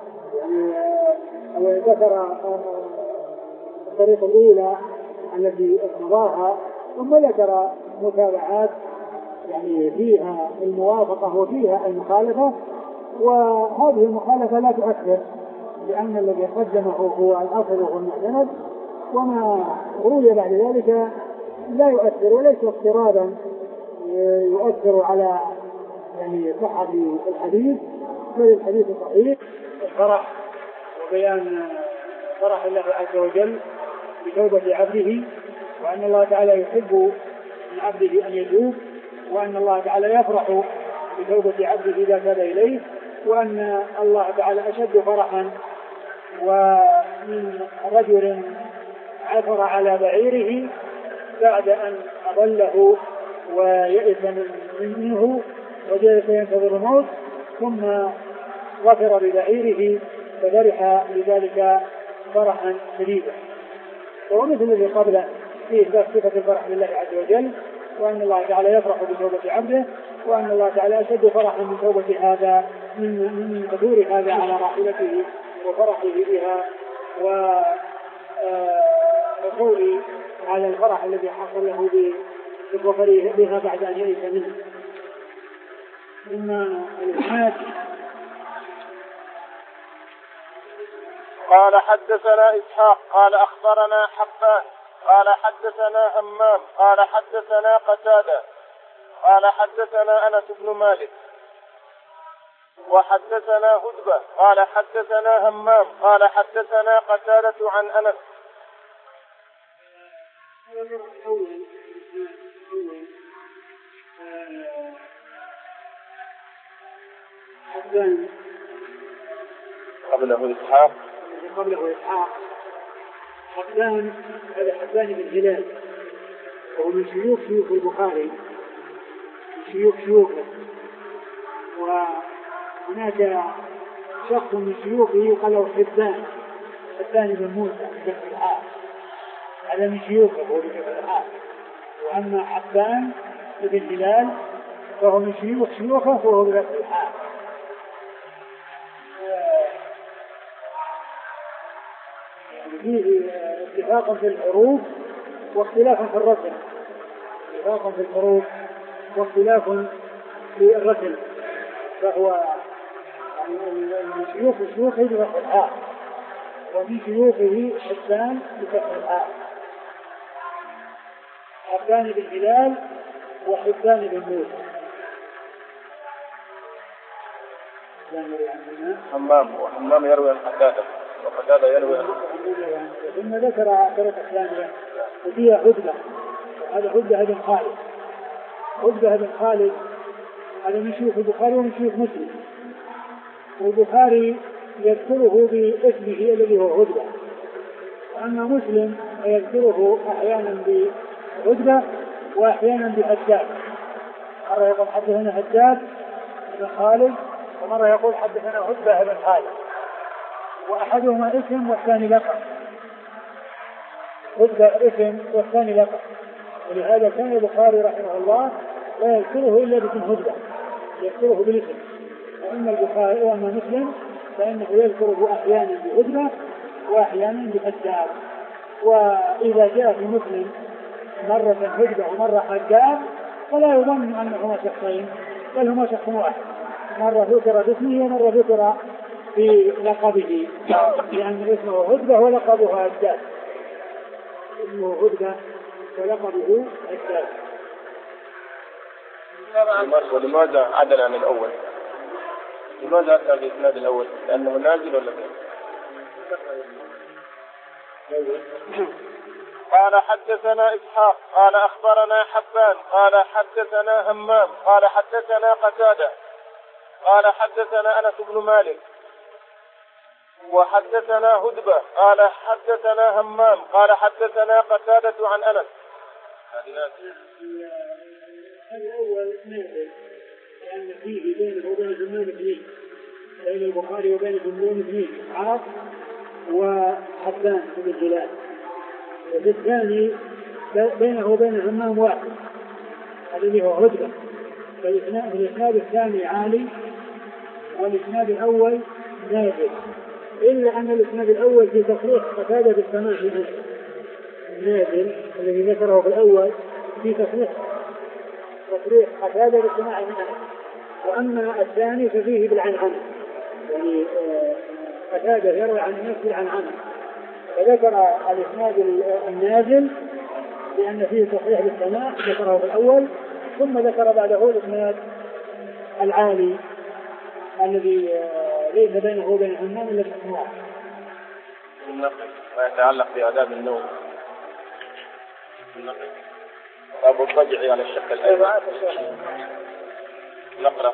يعني ذكر الطريقة الأولى التي اقتضاها، ثم ذكر متابعات يعني فيها الموافقة وفيها المخالفة، وهذه المخالفة لا تؤثر، لأن الذي قدمه هو الأصل وهو المعتمد، وما روي بعد ذلك لا يؤثر وليس اضطرابا يؤثر على يعني صحة الحديث فالحديث صحيح الفرح وبيان فرح الله عز وجل بتوبة عبده، وأن الله تعالى يحب من عبده أن يتوب، وأن الله تعالى يفرح بتوبة عبده إذا تاب إليه، وأن الله تعالى أشد فرحا ومن رجل عثر على بعيره بعد أن أضله ويئس منه وجلس ينتظر الموت ثم ظفر ببعيره ففرح لذلك فرحا شديدا. ومثل الذي قبله فيه إثبات صفة الفرح لله عز وجل، وأن الله تعالى يفرح بتوبة عبده، وأن الله تعالى أشد فرحا من توبة هذا من من قدور هذا على راحلته وفرحه بها وقوله على الفرح الذي حصل له بظفره بها بعد أن يئس منه. ثم الإسناد قال حدثنا إسحاق قال أخبرنا حبان قال حدثنا همام قال حدثنا قتادة قال حدثنا أنس بن مالك وحدثنا هدبة قال حدثنا همام قال حدثنا قتادة عن أنس. حبان قبله إسحاق قبله إسحاق حبان هذا حبان بن هلال وهو من شيوخ شيوخ البخاري من شيوخ شيوخه، وهناك شخص من شيوخه يقال له حبان حبان بن موسى بن الحارث، هذا من شيوخه هو بن الحارث. وأما حبان بن هلال فهو من شيوخ شيوخه وهو بن الحارث. فيه اتفاقا في الحروف واختلافا في الرسم، اتفاقا في الحروف واختلاف في الرسم، فهو من شيوخ شيوخه بفتح الحاء، ومن شيوخه حبان بفتح الحاء، حبان بن هلال وحبان بن موسى. همام وهمام يروي عن قتادة وقتادة يروي عن ثم ذكر طرق ثانية وفيها هدبة، هذا هدبة بن خالد، هدبة بن خالد هذا من شيوخ البخاري ومن شيوخ مسلم، والبخاري يذكره باسمه الذي هو هدبة، وأما مسلم يذكره أحيانا بهدبة وأحيانا بحجاج، مرة يقول حدثنا حجاج بن خالد ومرة يقول حدثنا هدبة بن خالد، وأحدهما اسم والثاني لقب، هدبة اسم والثاني لقب، ولهذا كان البخاري رحمه الله لا يذكره إلا باسم هدبة، يذكره بالاسم. وأما البخاري وأما مسلم فإنه يذكره أحيانا بهدبة وأحيانا بحجاج. وإذا جاء في مسلم مرة هدبة ومرة حجاج فلا يظن أنهما شخصين، بل هما شخص واحد، مرة ذكر باسمه ومرة ذكر في لقبه، لأن اسمه هدبة ولقبه حجاج، اسمه هدبة ولقبه حجاج. ولماذا عدل عن الأول؟ لماذا أتى الإسناد الأول؟ لأنه نازل ولا غير؟ قال حدثنا إسحاق قال أخبرنا حبان قال حدثنا همام قال حدثنا قتادة قال حدثنا أنس بن مالك وحدثنا هدبة قال حدثنا همام قال حدثنا قتادة عن أنس. الأول نازل لأن فيه بينه وبين زمان اثنين، بين البخاري وبين زمان اثنين، عاص وحبان بن هلال. وفي الثاني بينه وبين همام واحد الذي هو هدبة، فالإسناد الثاني عالي والإسناد الأول نازل، إلا أن الإسناد الأول في تصريح قتادة بالسماع منه نازل الذي ذكره في الأول في تصريح تصريح قتادة بالسماع منه، وأما الثاني ففيه بالعنعنة، يعني قتادة يروي عن الناس بالعنعنة، فذكر الإسناد النازل لأن فيه تصريح بالسماع ذكره في الأول، ثم ذكر بعده الإسناد العالي الذي ليس بينه وبين الحمام إلا الحمام. النقل ما يتعلق بآداب النوم. النقل باب الضجع على الشق الأيمن. نقرأ.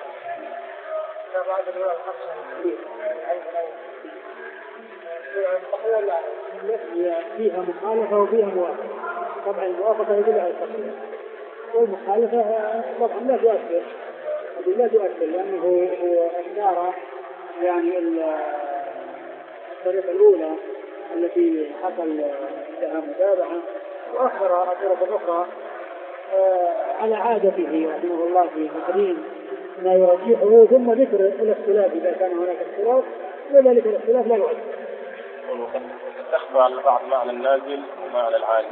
فيها مخالفة وفيها موافقة. طبعا الموافقة يدل على التقليد والمخالفة طبعا لا تؤثر لا تؤثر لأنه هو أشار يعني الطريقة الأولى التي حصل لها متابعة وأخر الطرق الأخرى على عادته رحمه الله في تقديم ما يرجحه ثم ذكر الاختلاف إذا كان هناك اختلاف وذلك الاختلاف لا يؤثر. تخفى على بعض معنى النازل ومعنى العالي.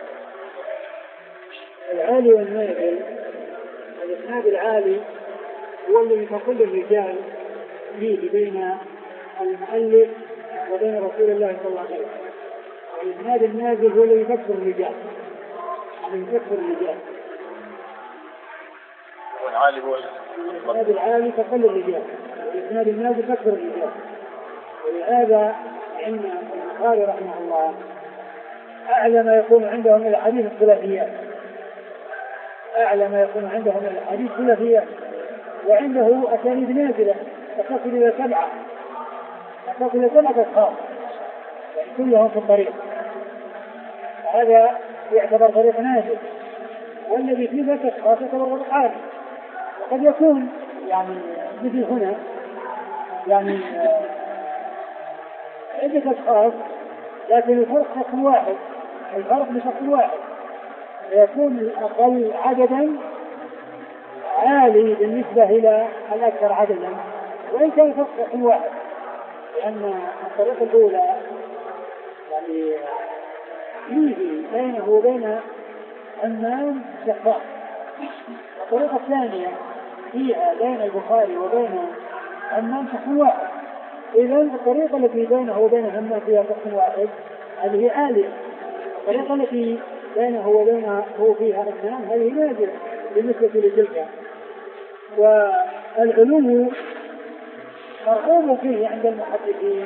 العالي والنازل الإسناد العالي هو الذي تقول الرجال فيه بين المؤلف وبين رسول الله صلى الله عليه وسلم. الإسناد النازل هو الذي يكفر الرجال الذي يكفر الرجال. والعالي هو الإسناد العالي تقل الرجال الإسناد النازل تكفر الرجال. ولهذا عند البخاري رحمه الله أعلى ما يكون عندهم من الحديث الثلاثيات أعلى ما يكون عندهم من الحديث الثلاثيات وعنده أسانيد نازلة تصل إلى سبعة تصل إلى سبعة أشخاص كلهم في الطريق. هذا يعتبر طريق نازل والذي فيه ذات أشخاص يعتبر طريق عالي. وقد يكون يعني مثل هنا يعني عدة أشخاص لكن الفرق شخص واحد الفرق بشخص واحد يكون الأقل عددا عالي بالنسبة إلى الأكثر عددا وإن كان الفرق شخص واحد لأن الطريقة الأولى يعني فيه بينه وبين حمام شخص. الطريقة الثانية فيها بين البخاري وبين حمام شخص واحد. إذن الطريقة التي بينه وبين حمام فيها شخص واحد هذه عالية. الطريقة التي بينه وبين هو فيها حمام هذه نازلة بالنسبة لتلك. والعلو مرغوب فيه عند المحدثين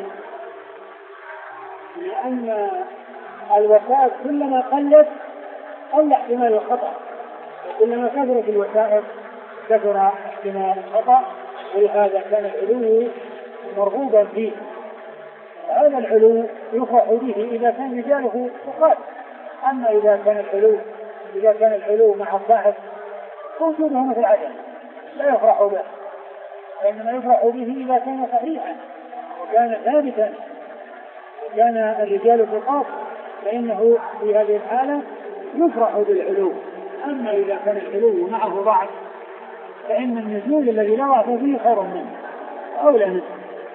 لأن الوسائط كلما قلت قل احتمال الخطأ وكلما كثرت الوسائط كثر احتمال الخطأ. ولهذا كان العلو مرغوبا فيه. هذا العلو يفرح به إذا كان رجاله ثقات. أما إذا كان العلو إذا كان العلو مع الضعف وجوده مثل عدم لا يفرح به وإنما يفرح به إذا كان صحيحا وكان ثابتا وكان الرجال ثقات فإنه في هذه الحالة يفرح بالعلو. أما إذا كان العلو معه ضعف فإن النزول الذي لا ضعف فيه خير منه أولى منه.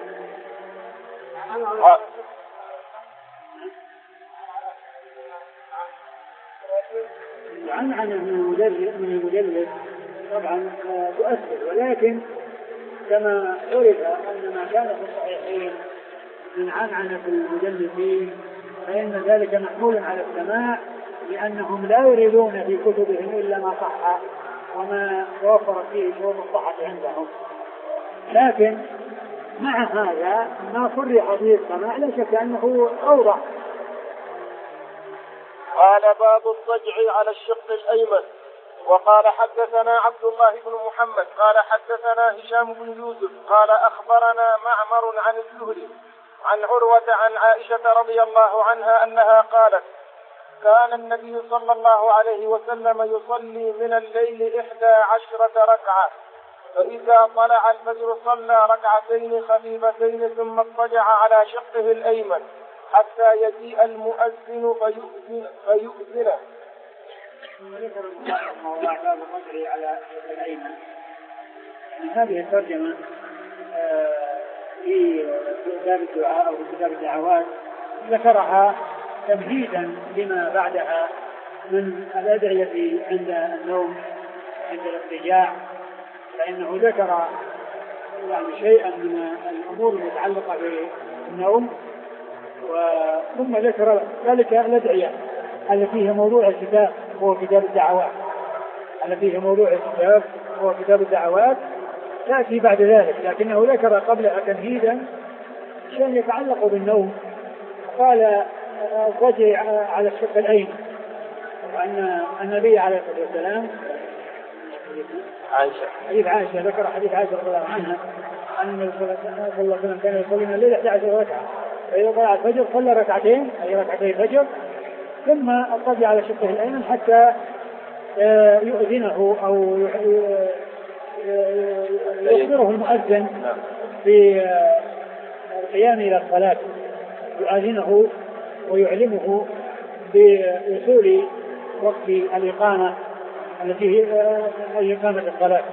العنعنة من المدلس من المدلس طبعا تؤثر ولكن كما عرف أن ما كان في الصحيحين من عنعنة المدلسين فإن ذلك محمول على السماع لأنهم لا يريدون في كتبهم إلا ما صح وما توفر فيه شروط الصحة عندهم. لكن مع هذا ما صرح به السماع لا شك أنه أوضح. قال باب الضجع على الشق الأيمن. وقال حدثنا عبد الله بن محمد قال حدثنا هشام بن يوسف قال أخبرنا معمر عن الزهري عن عروة عن عائشة رضي الله عنها أنها قالت كان النبي صلى الله عليه وسلم يصلي من الليل إحدى عشرة ركعة فإذا طلع الفجر صلى ركعتين خفيفتين ثم اضطجع على شقه الأيمن حتى يجيء المؤذن فيؤذن فيؤذنه. ذكر الموضوع باب الرجل على الأيمن. هذه الترجمة في كتاب الدعاء أو في كتاب الدعوات ذكرها تمهيدا لما بعدها من الأدعية عند النوم عند الاضطجاع فإنه ذكر يعني شيئا من الأمور المتعلقة بالنوم ثم ذكر ذلك الأدعية التي هي موضوع الكتاب هو كتاب الدعوات التي هي موضوع الكتاب هو كتاب الدعوات تأتي بعد ذلك، لكنه ذكر قبلها تمهيدا شيء يتعلق بالنوم. قال الضجع على الشق الأيمن، وأن النبي عليه الصلاة والسلام عائشة حديث عائشة ذكر حديث عائشة رضي الله عنها أن النبي صلى الله عليه وسلم كان يصلي من الليل إحدى عشرة ركعة، فإذا طلع الفجر صلى ركعتين أي ركعتي الفجر ثم اضطجع على شقه الأيمن حتى يؤذنه أو يخبره المؤذن في القيام إلى الصلاة، يؤذنه ويعلمه بوصول وقت الإقامة التي هي إقامة الصلاة.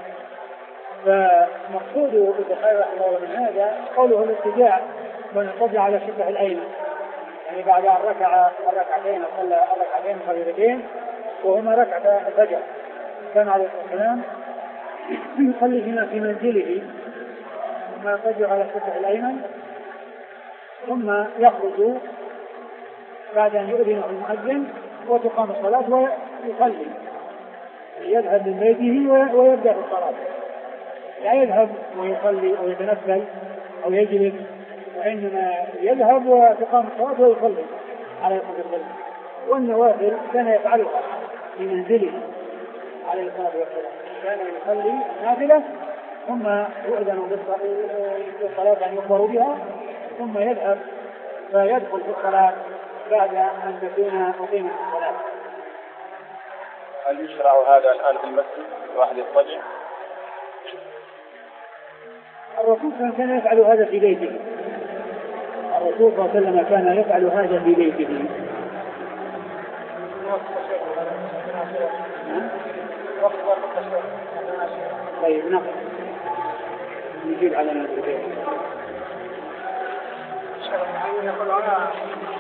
فمقصود البخاري رحمه الله من هذا قوله الاضطجاع من اضطجع على شقه الأيمن، يعني بعد أن ركع الركعتين صلى الركعتين الفريضتين وهما ركعة الفجر، كان عليه الصلاة والسلام يصلي هنا في منزله ثم يضطجع على شقه الأيمن ثم يخرج بعد أن يؤذنه المؤذن وتقام الصلاة ويصلي، يذهب من بيته ويبدأ في الصلاة، لا يذهب ويصلي أو يتنفل أو يجلس، وإنما يذهب وتقام الصلاة ويصلي عليه الصلاة والسلام. والنوافل كان يفعلها في منزله عليه الصلاة والسلام، كان يصلي النافلة ثم يؤذن بالصلاة أن يخبر بها ثم يذهب فيدخل في الصلاة بعد أن تكون أقيمت الصلاة. هل يشرع هذا الآن في المسجد الواحد يضطجع؟ الرسول كان يفعل هذا في بيته، الرسول صلى الله عليه وسلم كان يفعل هذا في بيته. طيب نقل نجيب على نفسه.